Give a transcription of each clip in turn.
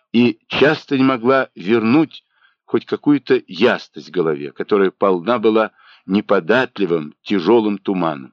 и часто не могла вернуть хоть какую-то ясность в голове, которая полна была неподатливым, тяжелым туманом.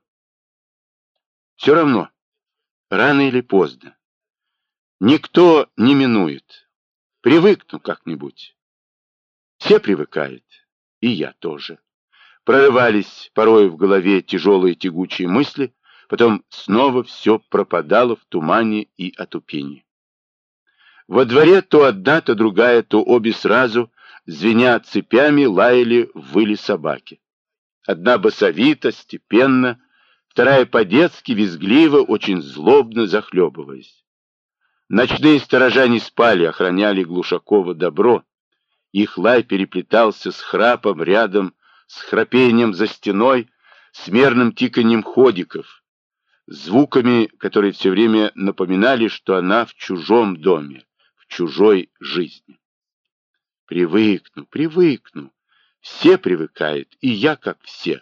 Все равно, рано или поздно, никто не минует. Привыкну как-нибудь. Все привыкают, и я тоже. Прорывались порой в голове тяжелые тягучие мысли, потом снова все пропадало в тумане и отупении. Во дворе то одна, то другая, то обе сразу, звеня цепями, лаяли, выли собаки. Одна басовито, степенно, вторая по-детски, визгливо, очень злобно захлебываясь. Ночные сторожа не спали, охраняли Глушакова добро. Их лай переплетался с храпом рядом, с храпением за стеной, с мерным тиканьем ходиков, звуками, которые все время напоминали, что она в чужом доме, в чужой жизни. Привыкну, привыкну. Все привыкают, и я как все.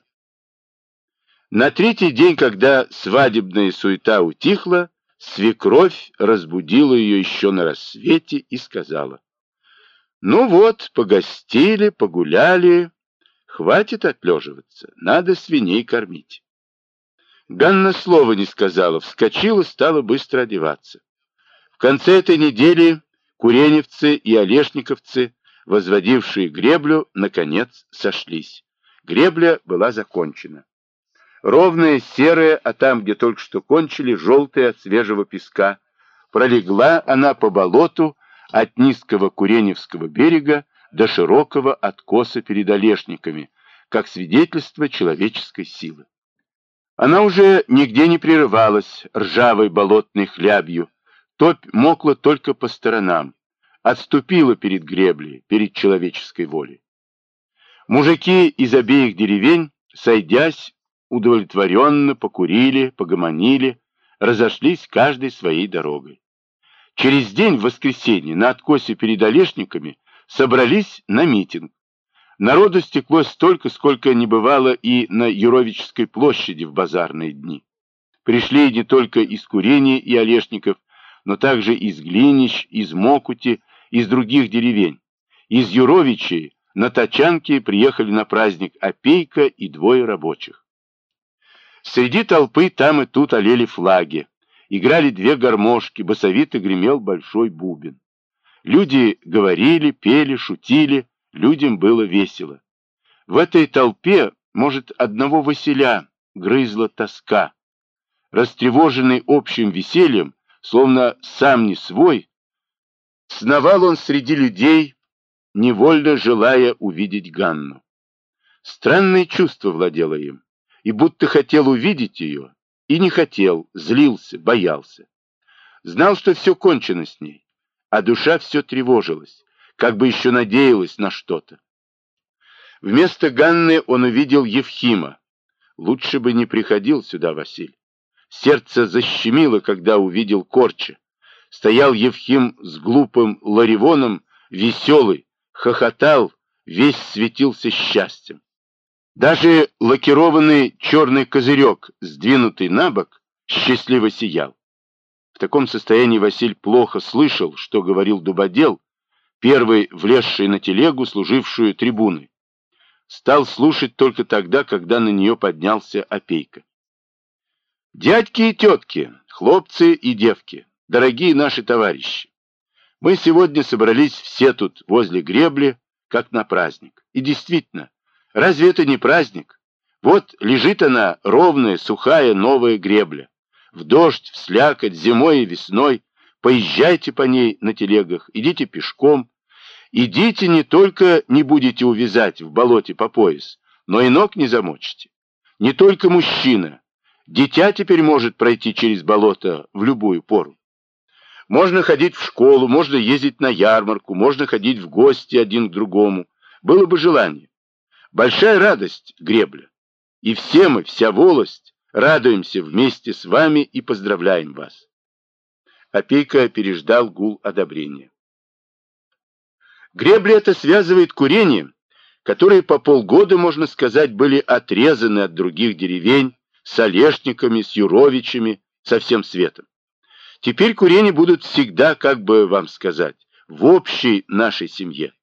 На третий день, когда свадебная суета утихла, свекровь разбудила ее еще на рассвете и сказала: «Ну вот, погостили, погуляли, хватит отлеживаться, надо свиней кормить». Ганна слова не сказала, вскочила, стала быстро одеваться. В конце этой недели куреневцы и олешниковцы, возводившие греблю, наконец сошлись. Гребля была закончена. Ровная, серая, а там, где только что кончили, желтая от свежего песка, пролегла она по болоту от низкого Куреневского берега до широкого откоса перед Олешниками, как свидетельство человеческой силы. Она уже нигде не прерывалась ржавой болотной хлябью, топь мокла только по сторонам, отступила перед греблей, перед человеческой волей. Мужики из обеих деревень, сойдясь, удовлетворенно покурили, погомонили, разошлись каждой своей дорогой. Через день, в воскресенье, на откосе перед Олешниками собрались на митинг. Народу стекло столько, сколько не бывало и на Юровической площади в базарные дни. Пришли не только из Курени и Олешников, но также из Глинищ, из Мокути, из других деревень. Из Юровичей на тачанке приехали на праздник Опейка и двое рабочих. Среди толпы там и тут олели флаги. Играли две гармошки, басовито гремел большой бубен. Люди говорили, пели, шутили, людям было весело. В этой толпе, может, одного Василя грызла тоска. Растревоженный общим весельем, словно сам не свой, сновал он среди людей, невольно желая увидеть Ганну. Странное чувство владело им, и будто хотел увидеть ее, и не хотел, злился, боялся. Знал, что все кончено с ней, а душа все тревожилась, как бы еще надеялась на что-то. Вместо Ганны он увидел Евхима. Лучше бы не приходил сюда Василь. Сердце защемило, когда увидел Корча. Стоял Евхим с глупым Ларивоном, веселый, хохотал, весь светился счастьем. Даже лакированный черный козырек, сдвинутый на бок, счастливо сиял. В таком состоянии Василь плохо слышал, что говорил Дубодел, первый влезший на телегу, служившую трибуной. Стал слушать только тогда, когда на нее поднялся Опейка. «Дядьки и тетки, хлопцы и девки, дорогие наши товарищи, мы сегодня собрались все тут возле гребли, как на праздник. И действительно, разве это не праздник? Вот лежит она, ровная, сухая, новая гребля. В дождь, в слякоть, зимой и весной. Поезжайте по ней на телегах, идите пешком. Идите, не только не будете увязать в болоте по пояс, но и ног не замочите. Не только мужчина. Дитя теперь может пройти через болото в любую пору. Можно ходить в школу, можно ездить на ярмарку, можно ходить в гости один к другому. Было бы желание. Большая радость гребля. И все мы, вся волость, радуемся вместе с вами и поздравляем вас. Опейка переждал гул одобрения. Гребля это связывает курение, которые по полгода, можно сказать, были отрезаны от других деревень, с Олешниками, с Юровичами, со всем светом. Теперь курени будут всегда, как бы вам сказать, в общей нашей семье.